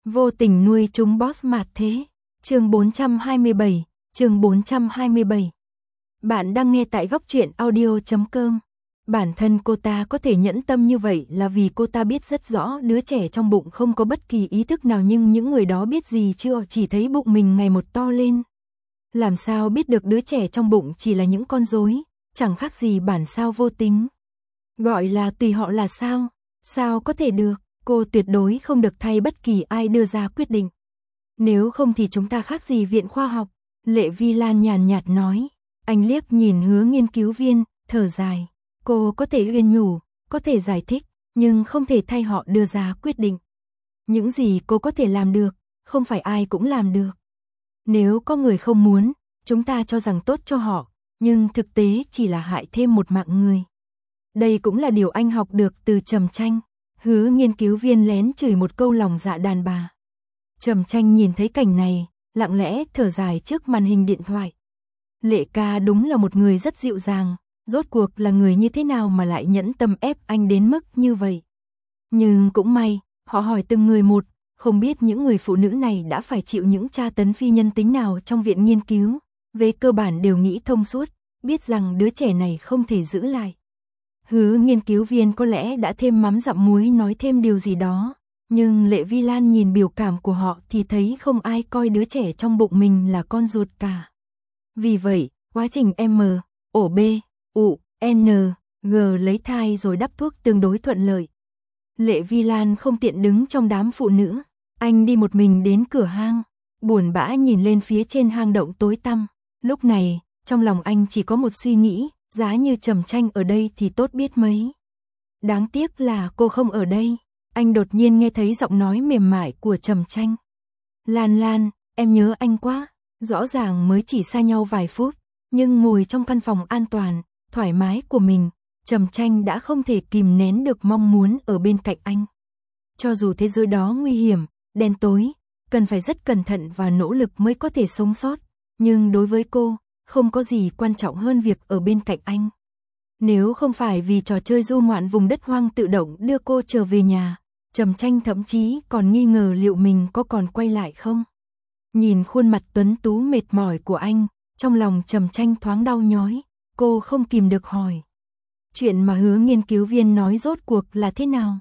Vô tình nuôi chúng boss mạt thế. Chương 427. Bạn đang nghe tại góc truyện audio.com. Bản thân cô ta có thể nhẫn tâm như vậy là vì cô ta biết rất rõ đứa trẻ trong bụng không có bất kỳ ý thức nào, nhưng những người đó biết gì chưa, chỉ thấy bụng mình ngày một to lên. Làm sao biết được đứa trẻ trong bụng chỉ là những con rối, chẳng khác gì bản sao vô tính. Gọi là tùy họ là sao? Sao có thể được, cô tuyệt đối không được thay bất kỳ ai đưa ra quyết định. Nếu không thì chúng ta khác gì viện khoa học, Lệ Vi Lan nhàn nhạt nói. Anh liếc nhìn Hứa nghiên cứu viên, thở dài. Cô có thể uyên nhủ, có thể giải thích, nhưng không thể thay họ đưa ra quyết định. Những gì cô có thể làm được, không phải ai cũng làm được. Nếu có người không muốn, chúng ta cho rằng tốt cho họ, nhưng thực tế chỉ là hại thêm một mạng người. Đây cũng là điều anh học được từ Trầm Tranh. Hứa nghiên cứu viên lén chửi một câu lòng dạ đàn bà. Trầm Tranh nhìn thấy cảnh này, lặng lẽ thở dài trước màn hình điện thoại. Lệ ca đúng là một người rất dịu dàng, rốt cuộc là người như thế nào mà lại nhẫn tâm ép anh đến mức như vậy. Nhưng cũng may, họ hỏi từng người một, không biết những người phụ nữ này đã phải chịu những tra tấn phi nhân tính nào trong viện nghiên cứu, về cơ bản đều nghĩ thông suốt, biết rằng đứa trẻ này không thể giữ lại. Hứa nghiên cứu viên có lẽ đã thêm mắm dặm muối nói thêm điều gì đó, nhưng Lệ Vi Lan nhìn biểu cảm của họ thì thấy không ai coi đứa trẻ trong bụng mình là con ruột cả. Vì vậy, quá trình M, ổ B, U, N, G lấy thai rồi đắp thuốc tương đối thuận lợi. Lệ Vi Lan không tiện đứng trong đám phụ nữ, anh đi một mình đến cửa hang, buồn bã nhìn lên phía trên hang động tối tăm. Lúc này, trong lòng anh chỉ có một suy nghĩ, giá như Trầm Tranh ở đây thì tốt biết mấy. Đáng tiếc là cô không ở đây. Anh đột nhiên nghe thấy giọng nói mềm mại của Trầm Tranh. Lan Lan, em nhớ anh quá. Rõ ràng mới chỉ xa nhau vài phút, nhưng ngồi trong căn phòng an toàn, thoải mái của mình, Trầm Tranh đã không thể kìm nén được mong muốn ở bên cạnh anh. Cho dù thế giới đó nguy hiểm, đen tối, cần phải rất cẩn thận và nỗ lực mới có thể sống sót, nhưng đối với cô, không có gì quan trọng hơn việc ở bên cạnh anh. Nếu không phải vì trò chơi du ngoạn vùng đất hoang tự động đưa cô trở về nhà, Trầm Tranh thậm chí còn nghi ngờ liệu mình có còn quay lại không. Nhìn khuôn mặt tuấn tú mệt mỏi của anh, trong lòng Trầm Tranh thoáng đau nhói, cô không kìm được hỏi. Chuyện mà Hứa nghiên cứu viên nói rốt cuộc là thế nào?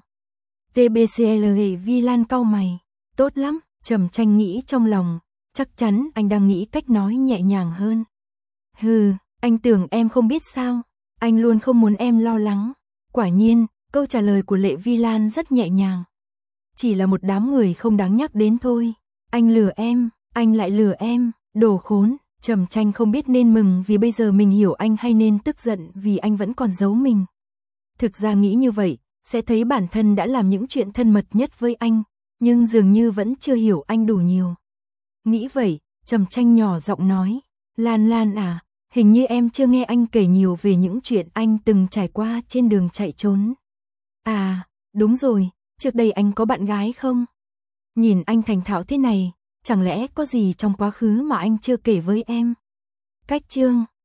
TBCLE Vi Lan cau mày. Tốt lắm, Trầm Tranh nghĩ trong lòng, chắc chắn anh đang nghĩ cách nói nhẹ nhàng hơn. Hừ, anh tưởng em không biết sao, anh luôn không muốn em lo lắng. Quả nhiên, câu trả lời của Lệ Vi Lan rất nhẹ nhàng. Chỉ là một đám người không đáng nhắc đến thôi. Anh lừa em, anh lại lừa em, đồ khốn. Trầm Tranh không biết nên mừng vì bây giờ mình hiểu anh hay nên tức giận vì anh vẫn còn giấu mình. Thực ra nghĩ như vậy, sẽ thấy bản thân đã làm những chuyện thân mật nhất với anh, nhưng dường như vẫn chưa hiểu anh đủ nhiều. Nghĩ vậy, Trầm Tranh nhỏ giọng nói, Lan Lan à, hình như em chưa nghe anh kể nhiều về những chuyện anh từng trải qua trên đường chạy trốn. À, đúng rồi, trước đây anh có bạn gái không? Nhìn anh thành thạo thế này, chẳng lẽ có gì trong quá khứ mà anh chưa kể với em? Cách chương